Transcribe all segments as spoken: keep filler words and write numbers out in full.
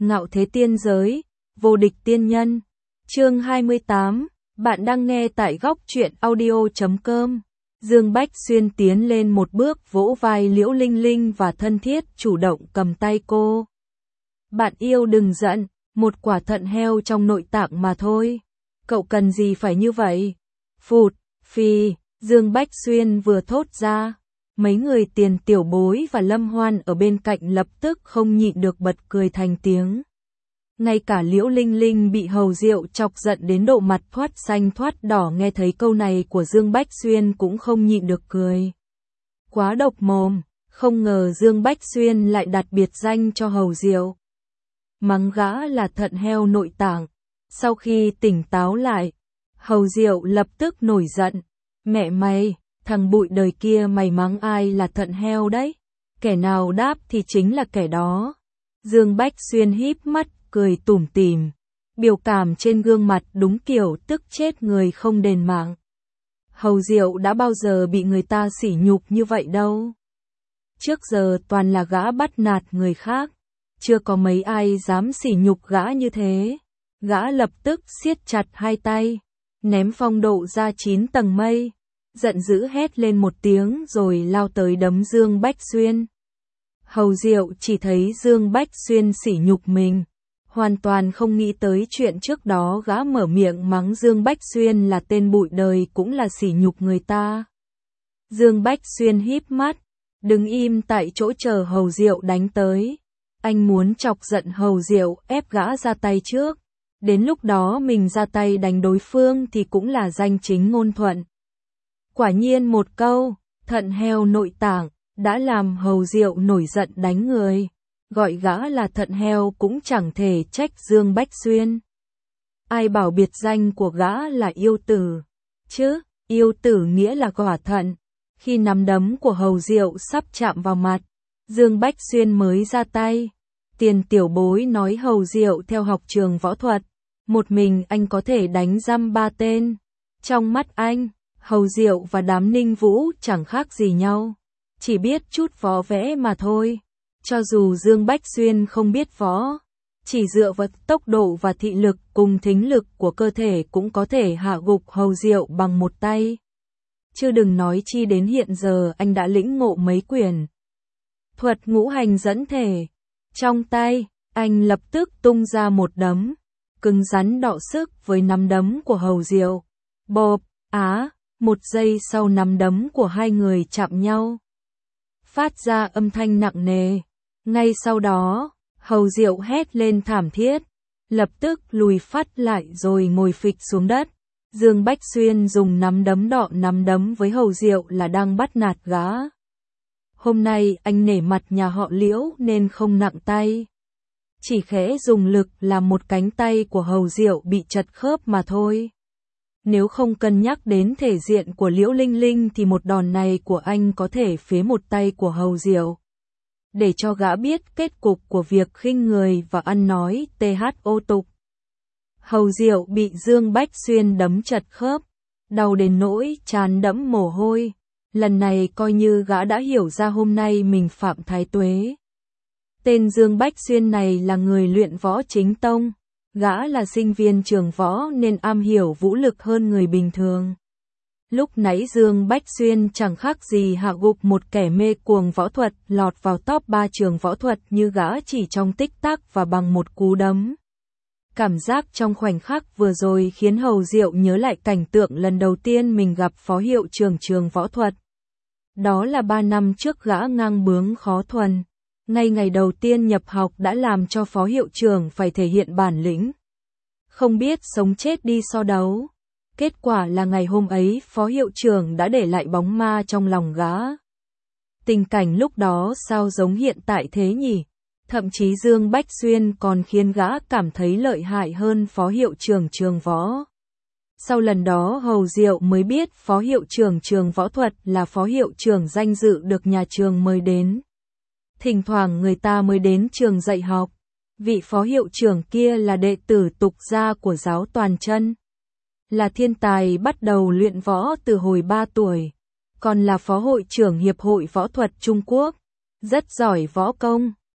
Ngạo thế tiên giới, vô địch tiên nhân. Chương hai mươi tám, bạn đang nghe tại góc truyện audio chấm com. Dương Bách Xuyên tiến lên một bước vỗ vai Liễu Linh Linh và thân thiết chủ động cầm tay cô. Bạn yêu đừng giận, một quả thận heo trong nội tạng mà thôi. Cậu cần gì phải như vậy? Phụt, phì, Dương Bách Xuyên vừa thốt ra. Mấy người Tiền Tiểu Bối và Lâm Hoan ở bên cạnh lập tức không nhịn được bật cười thành tiếng. Ngay cả Liễu Linh Linh bị Hầu Diệu chọc giận đến độ mặt thoát xanh thoát đỏ nghe thấy câu này của Dương Bách Xuyên cũng không nhịn được cười. Quá độc mồm, không ngờ Dương Bách Xuyên lại đặt biệt danh cho Hầu Diệu. Mắng gã là thận heo nội tạng. Sau khi tỉnh táo lại, Hầu Diệu lập tức nổi giận. Mẹ mày, thằng bụi đời kia mày mắng ai là thận heo đấy? Kẻ nào đáp thì chính là kẻ đó. Dương Bách Xuyên híp mắt, cười tủm tỉm. Biểu cảm trên gương mặt đúng kiểu tức chết người không đền mạng. Hầu Diệu đã bao giờ bị người ta sỉ nhục như vậy đâu. Trước giờ toàn là gã bắt nạt người khác. Chưa có mấy ai dám sỉ nhục gã như thế. Gã lập tức siết chặt hai tay, ném phong độ ra chín tầng mây. Giận dữ hét lên một tiếng rồi lao tới đấm Dương Bách Xuyên. Hầu Diệu chỉ thấy Dương Bách Xuyên sỉ nhục mình. Hoàn toàn không nghĩ tới chuyện trước đó gã mở miệng mắng Dương Bách Xuyên là tên bụi đời cũng là sỉ nhục người ta. Dương Bách Xuyên híp mắt, đứng im tại chỗ chờ Hầu Diệu đánh tới. Anh muốn chọc giận Hầu Diệu ép gã ra tay trước. Đến lúc đó mình ra tay đánh đối phương thì cũng là danh chính ngôn thuận. Quả nhiên một câu, thận heo nội tạng, đã làm Hầu Diệu nổi giận đánh người. Gọi gã là thận heo cũng chẳng thể trách Dương Bách Xuyên. Ai bảo biệt danh của gã là yêu tử, chứ, yêu tử nghĩa là quả thận. Khi nắm đấm của Hầu Diệu sắp chạm vào mặt, Dương Bách Xuyên mới ra tay. Tiền Tiểu Bối nói Hầu Diệu theo học trường võ thuật, một mình anh có thể đánh dăm ba tên. Trong mắt anh, Hầu Diệu và đám Ninh Vũ chẳng khác gì nhau, chỉ biết chút võ vẽ mà thôi. Cho dù Dương Bách Xuyên không biết võ, chỉ dựa vào tốc độ và thị lực cùng thính lực của cơ thể cũng có thể hạ gục Hầu Diệu bằng một tay. Chứ đừng nói chi đến hiện giờ anh đã lĩnh ngộ mấy quyền thuật ngũ hành dẫn thể. Trong tay, anh lập tức tung ra một đấm, cứng rắn đọ sức với nắm đấm của Hầu Diệu. Bộp, á, một giây sau nắm đấm của hai người chạm nhau, phát ra âm thanh nặng nề. Ngay sau đó, Hầu Diệu hét lên thảm thiết, lập tức lùi phát lại rồi ngồi phịch xuống đất. Dương Bách Xuyên dùng nắm đấm đọ nắm đấm với Hầu Diệu là đang bắt nạt gã. Hôm nay anh nể mặt nhà họ Liễu nên không nặng tay. Chỉ khẽ dùng lực làm một cánh tay của Hầu Diệu bị chật khớp mà thôi. Nếu không cân nhắc đến thể diện của Liễu Linh Linh thì một đòn này của anh có thể phế một tay của Hầu Diệu. Để cho gã biết kết cục của việc khinh người và ăn nói thô tục. Hầu Diệu bị Dương Bách Xuyên đấm chật khớp, đau đến nỗi trán đẫm mồ hôi. Lần này coi như gã đã hiểu ra hôm nay mình phạm thái tuế. Tên Dương Bách Xuyên này là người luyện võ chính tông. Gã là sinh viên trường võ nên am hiểu vũ lực hơn người bình thường. Lúc nãy Dương Bách Xuyên chẳng khác gì hạ gục một kẻ mê cuồng võ thuật lọt vào top ba trường võ thuật như gã chỉ trong tích tắc và bằng một cú đấm. Cảm giác trong khoảnh khắc vừa rồi khiến Hầu Diệu nhớ lại cảnh tượng lần đầu tiên mình gặp phó hiệu trưởng trường võ thuật. Đó là ba năm trước gã ngang bướng khó thuần. Ngay ngày đầu tiên nhập học đã làm cho phó hiệu trưởng phải thể hiện bản lĩnh. Không biết sống chết đi so đấu. Kết quả là ngày hôm ấy phó hiệu trưởng đã để lại bóng ma trong lòng gã. Tình cảnh lúc đó sao giống hiện tại thế nhỉ? Thậm chí Dương Bách Xuyên còn khiến gã cảm thấy lợi hại hơn phó hiệu trưởng trường võ. Sau lần đó Hầu Diệu mới biết phó hiệu trưởng trường võ thuật là phó hiệu trưởng danh dự được nhà trường mời đến. Thỉnh thoảng người ta mới đến trường dạy học. Vị phó hiệu trưởng kia là đệ tử tục gia của giáo Toàn Chân. Là thiên tài bắt đầu luyện võ từ hồi ba tuổi. Còn là phó hội trưởng Hiệp hội Võ thuật Trung Quốc. Rất giỏi võ công.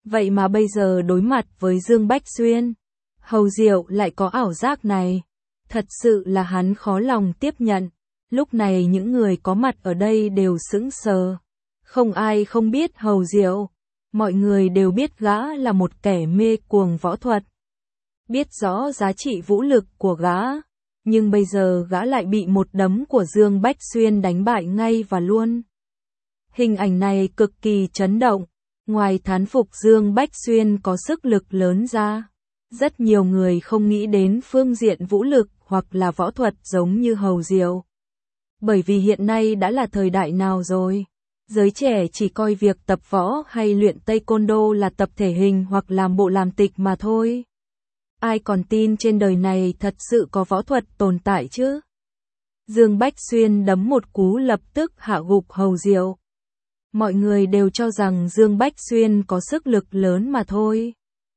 Vậy mà bây giờ đối mặt với Dương Bách Xuyên, Hầu Diệu lại có ảo giác này. Thật sự là hắn khó lòng tiếp nhận. Lúc này những người có mặt ở đây đều sững sờ. Không ai không biết Hầu Diệu. Mọi người đều biết gã là một kẻ mê cuồng võ thuật. Biết rõ giá trị vũ lực của gã. Nhưng bây giờ gã lại bị một đấm của Dương Bách Xuyên đánh bại ngay và luôn. Hình ảnh này cực kỳ chấn động. Ngoài thán phục Dương Bách Xuyên có sức lực lớn ra, rất nhiều người không nghĩ đến phương diện vũ lực hoặc là võ thuật giống như Hầu Diệu. Bởi vì hiện nay đã là thời đại nào rồi? Giới trẻ chỉ coi việc tập võ hay luyện taekwondo là tập thể hình hoặc làm bộ làm tịch mà thôi. Ai còn tin trên đời này thật sự có võ thuật tồn tại chứ? Dương Bách Xuyên đấm một cú lập tức hạ gục Hầu Diệu. Mọi người đều cho rằng Dương Bách Xuyên có sức lực lớn mà thôi.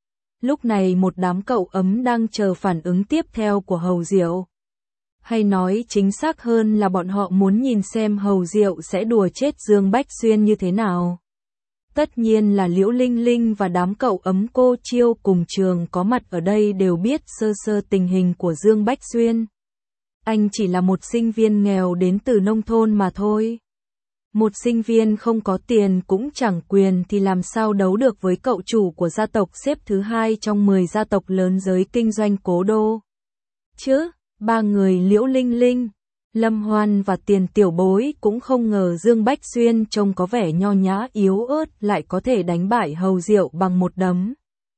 Lúc này một đám cậu ấm đang chờ phản ứng tiếp theo của Hầu Diệu. Hay nói chính xác hơn là bọn họ muốn nhìn xem Hầu Diệu sẽ đùa chết Dương Bách Xuyên như thế nào. Tất nhiên là Liễu Linh Linh và đám cậu ấm cô Chiêu cùng trường có mặt ở đây đều biết sơ sơ tình hình của Dương Bách Xuyên. Anh chỉ là một sinh viên nghèo đến từ nông thôn mà thôi. Một sinh viên không có tiền cũng chẳng quyền thì làm sao đấu được với cậu chủ của gia tộc xếp thứ hai trong mười gia tộc lớn giới kinh doanh cố đô. Chứ, ba người Liễu Linh Linh, Lâm Hoan và Tiền Tiểu Bối cũng không ngờ Dương Bách Xuyên trông có vẻ nho nhã yếu ớt lại có thể đánh bại Hầu Diệu bằng một đấm.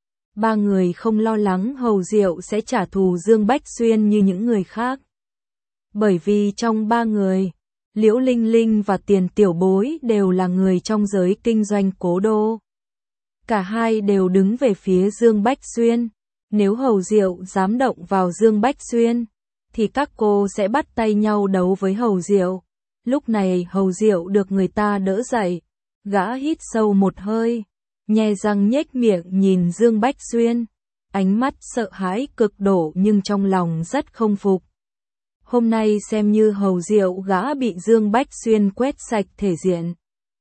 Ba người không lo lắng Hầu Diệu sẽ trả thù Dương Bách Xuyên như những người khác. Bởi vì trong ba người, Liễu Linh Linh và Tiền Tiểu Bối đều là người trong giới kinh doanh cố đô. Cả hai đều đứng về phía Dương Bách Xuyên. Nếu Hầu Diệu dám động vào Dương Bách Xuyên, thì các cô sẽ bắt tay nhau đấu với Hầu Diệu. Lúc này Hầu Diệu được người ta đỡ dậy. Gã hít sâu một hơi, nhe răng nhếch miệng nhìn Dương Bách Xuyên. Ánh mắt sợ hãi cực độ nhưng trong lòng rất không phục. Hôm nay xem như Hầu Diệu gã bị Dương Bách Xuyên quét sạch thể diện.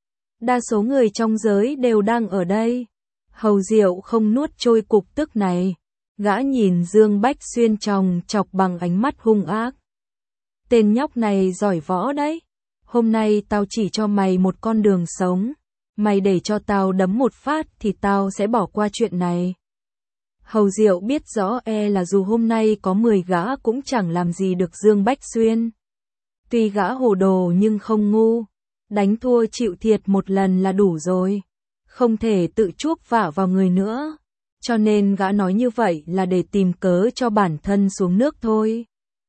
Đa số người trong giới đều đang ở đây. Hầu Diệu không nuốt trôi cục tức này. Gã nhìn Dương Bách Xuyên chòng chọc bằng ánh mắt hung ác. Tên nhóc này giỏi võ đấy. Hôm nay tao chỉ cho mày một con đường sống. Mày để cho tao đấm một phát thì tao sẽ bỏ qua chuyện này. Hầu Diệu biết rõ e là dù hôm nay có mười gã cũng chẳng làm gì được Dương Bách Xuyên. Tuy gã hồ đồ nhưng không ngu. Đánh thua chịu thiệt một lần là đủ rồi. Không thể tự chuốc vạ vào người nữa. Cho nên gã nói như vậy là để tìm cớ cho bản thân xuống nước thôi.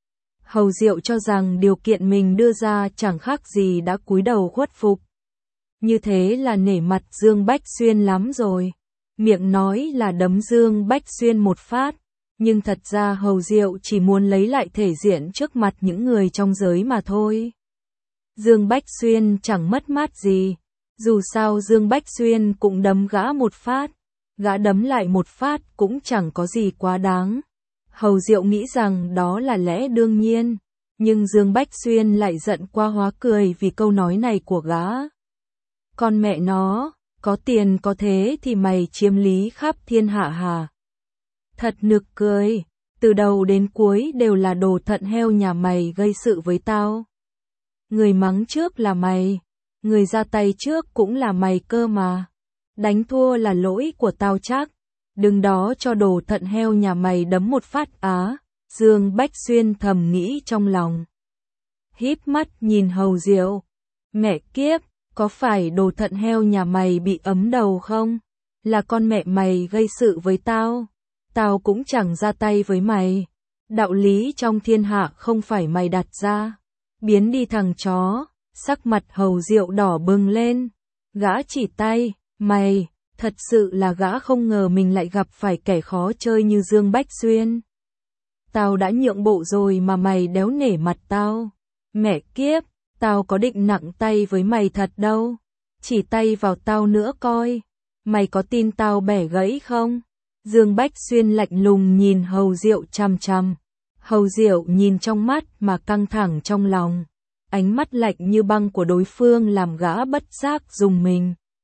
Hầu Diệu cho rằng điều kiện mình đưa ra chẳng khác gì đã cúi đầu khuất phục. Như thế là nể mặt Dương Bách Xuyên lắm rồi. Miệng nói là đấm Dương Bách Xuyên một phát. Nhưng thật ra Hầu Diệu chỉ muốn lấy lại thể diện trước mặt những người trong giới mà thôi. Dương Bách Xuyên chẳng mất mát gì. Dù sao Dương Bách Xuyên cũng đấm gã một phát. Gã đấm lại một phát cũng chẳng có gì quá đáng. Hầu Diệu nghĩ rằng đó là lẽ đương nhiên. Nhưng Dương Bách Xuyên lại giận qua hóa cười vì câu nói này của gã. Con mẹ nó, có tiền có thế thì mày chiếm lý khắp thiên hạ hả? Thật nực cười, từ đầu đến cuối đều là đồ thận heo nhà mày gây sự với tao. Người mắng trước là mày, người ra tay trước cũng là mày cơ mà. Đánh thua là lỗi của tao chắc. Đừng đó cho đồ thận heo nhà mày đấm một phát á. Dương Bách Xuyên thầm nghĩ trong lòng. Híp mắt nhìn Hầu Diệu. Mẹ kiếp, có phải đồ thận heo nhà mày bị ấm đầu không? Là con mẹ mày gây sự với tao. Tao cũng chẳng ra tay với mày. Đạo lý trong thiên hạ không phải mày đặt ra. Biến đi thằng chó. Sắc mặt Hầu Diệu đỏ bừng lên. Gã chỉ tay. Mày, thật sự là gã không ngờ mình lại gặp phải kẻ khó chơi như Dương Bách Xuyên. Tao đã nhượng bộ rồi mà mày đéo nể mặt tao. Mẹ kiếp, tao có định nặng tay với mày thật đâu. Chỉ tay vào tao nữa coi. Mày có tin tao bẻ gãy không? Dương Bách Xuyên lạnh lùng nhìn Hầu Diệu chằm chằm. Hầu Diệu nhìn trong mắt mà căng thẳng trong lòng. Ánh mắt lạnh như băng của đối phương làm gã bất giác rùng mình.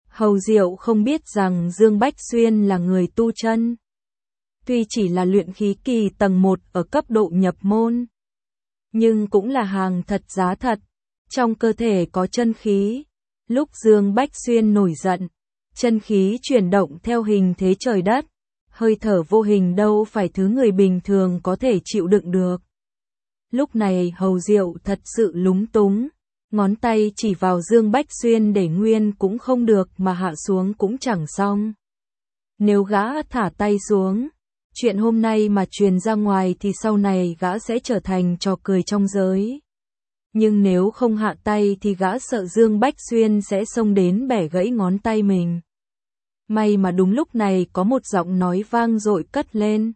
Hầu Diệu không biết rằng Dương Bách Xuyên là người tu chân. Tuy chỉ là luyện khí kỳ tầng một ở cấp độ nhập môn, nhưng cũng là hàng thật giá thật, trong cơ thể có chân khí. Lúc Dương Bách Xuyên nổi giận, chân khí chuyển động theo hình thế trời đất, hơi thở vô hình đâu phải thứ người bình thường có thể chịu đựng được. Lúc này Hầu Diệu thật sự lúng túng, ngón tay chỉ vào Dương Bách Xuyên để nguyên cũng không được mà hạ xuống cũng chẳng xong. Nếu gã thả tay xuống, chuyện hôm nay mà truyền ra ngoài thì sau này gã sẽ trở thành trò cười trong giới. Nhưng nếu không hạ tay thì gã sợ Dương Bách Xuyên sẽ xông đến bẻ gãy ngón tay mình. May mà đúng lúc này có một giọng nói vang dội cất lên.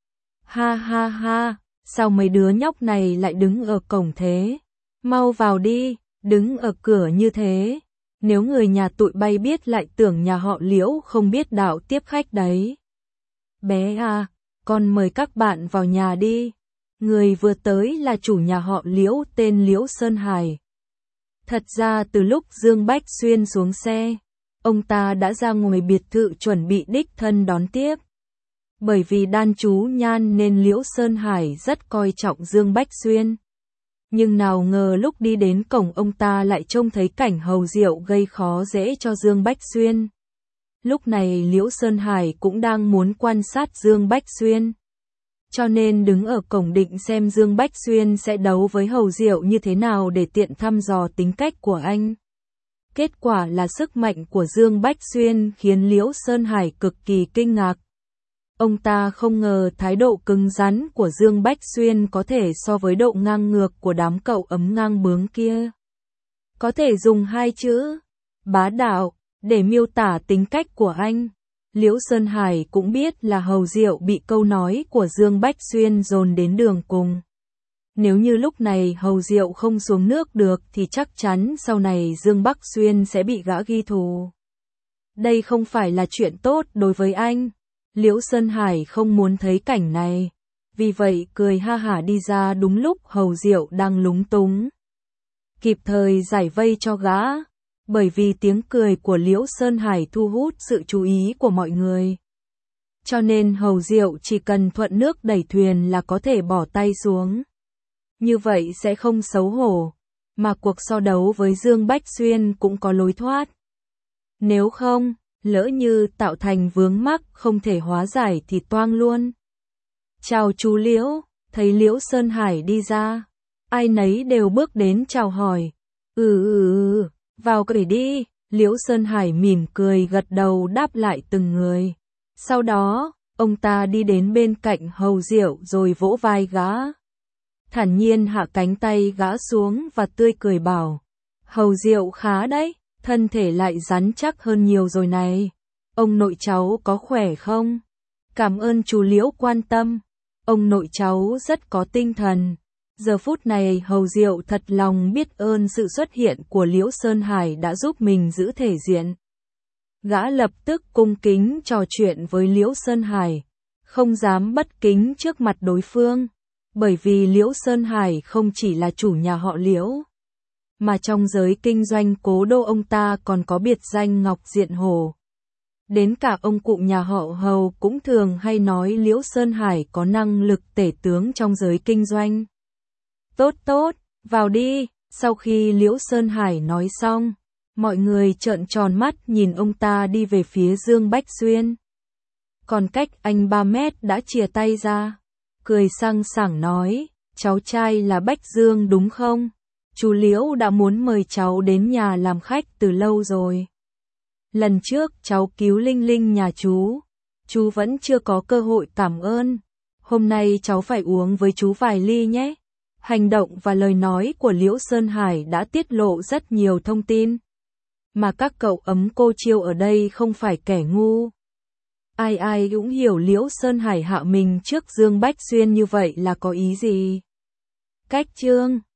Ha ha ha, sao mấy đứa nhóc này lại đứng ở cổng thế? Mau vào đi, đứng ở cửa như thế. Nếu người nhà tụi bay biết lại tưởng nhà họ Liễu không biết đạo tiếp khách đấy. Bé à, con mời các bạn vào nhà đi. Người vừa tới là chủ nhà họ Liễu tên Liễu Sơn Hải. Thật ra từ lúc Dương Bách Xuyên xuống xe, ông ta đã ra ngoài biệt thự chuẩn bị đích thân đón tiếp. Bởi vì đan chú nhan nên Liễu Sơn Hải rất coi trọng Dương Bách Xuyên. Nhưng nào ngờ lúc đi đến cổng ông ta lại trông thấy cảnh Hầu Diệu gây khó dễ cho Dương Bách Xuyên. Lúc này Liễu Sơn Hải cũng đang muốn quan sát Dương Bách Xuyên. Cho nên đứng ở cổng định xem Dương Bách Xuyên sẽ đấu với Hầu Diệu như thế nào để tiện thăm dò tính cách của anh. Kết quả là sức mạnh của Dương Bách Xuyên khiến Liễu Sơn Hải cực kỳ kinh ngạc. Ông ta không ngờ thái độ cứng rắn của Dương Bách Xuyên có thể so với độ ngang ngược của đám cậu ấm ngang bướng kia. Có thể dùng hai chữ bá đạo để miêu tả tính cách của anh. Liễu Sơn Hải cũng biết là Hầu Diệu bị câu nói của Dương Bách Xuyên dồn đến đường cùng. Nếu như lúc này Hầu Diệu không xuống nước được thì chắc chắn sau này Dương Bách Xuyên sẽ bị gã ghi thù. Đây không phải là chuyện tốt đối với anh. Liễu Sơn Hải không muốn thấy cảnh này. Vì vậy cười ha hả đi ra đúng lúc Hầu Diệu đang lúng túng. Kịp thời giải vây cho gã. Bởi vì tiếng cười của Liễu Sơn Hải thu hút sự chú ý của mọi người. Cho nên Hầu Diệu chỉ cần thuận nước đẩy thuyền là có thể bỏ tay xuống. Như vậy sẽ không xấu hổ, mà cuộc so đấu với Dương Bách Xuyên cũng có lối thoát. Nếu không, lỡ như tạo thành vướng mắc không thể hóa giải thì toang luôn. Chào chú Liễu, thấy Liễu Sơn Hải đi ra. Ai nấy đều bước đến chào hỏi. Ừ ừ ừ, vào cười đi. Liễu Sơn Hải mỉm cười gật đầu đáp lại từng người. Sau đó, ông ta đi đến bên cạnh Hầu Diệu rồi vỗ vai gã. Thản nhiên hạ cánh tay gã xuống và tươi cười bảo. Hầu Diệu khá đấy, thân thể lại rắn chắc hơn nhiều rồi này. Ông nội cháu có khỏe không? Cảm ơn chú Liễu quan tâm. Ông nội cháu rất có tinh thần. Giờ phút này Hầu Diệu thật lòng biết ơn sự xuất hiện của Liễu Sơn Hải đã giúp mình giữ thể diện. Gã lập tức cung kính trò chuyện với Liễu Sơn Hải, không dám bất kính trước mặt đối phương, bởi vì Liễu Sơn Hải không chỉ là chủ nhà họ Liễu, mà trong giới kinh doanh cố đô ông ta còn có biệt danh Ngọc Diện Hổ. Đến cả ông cụ nhà họ Hầu cũng thường hay nói Liễu Sơn Hải có năng lực tể tướng trong giới kinh doanh. Tốt tốt, vào đi. Sau khi Liễu Sơn Hải nói xong, mọi người trợn tròn mắt nhìn ông ta đi về phía Dương Bách Xuyên. Còn cách anh ba mét đã chìa tay ra, cười sang sảng nói, cháu trai là Bách Dương đúng không? Chú Liễu đã muốn mời cháu đến nhà làm khách từ lâu rồi. Lần trước cháu cứu Linh Linh nhà chú, chú vẫn chưa có cơ hội cảm ơn. Hôm nay cháu phải uống với chú vài ly nhé. Hành động và lời nói của Liễu Sơn Hải đã tiết lộ rất nhiều thông tin. Mà các cậu ấm cô chiêu ở đây không phải kẻ ngu. Ai ai cũng hiểu Liễu Sơn Hải hạ mình trước Dương Bách Xuyên như vậy là có ý gì. Cách chương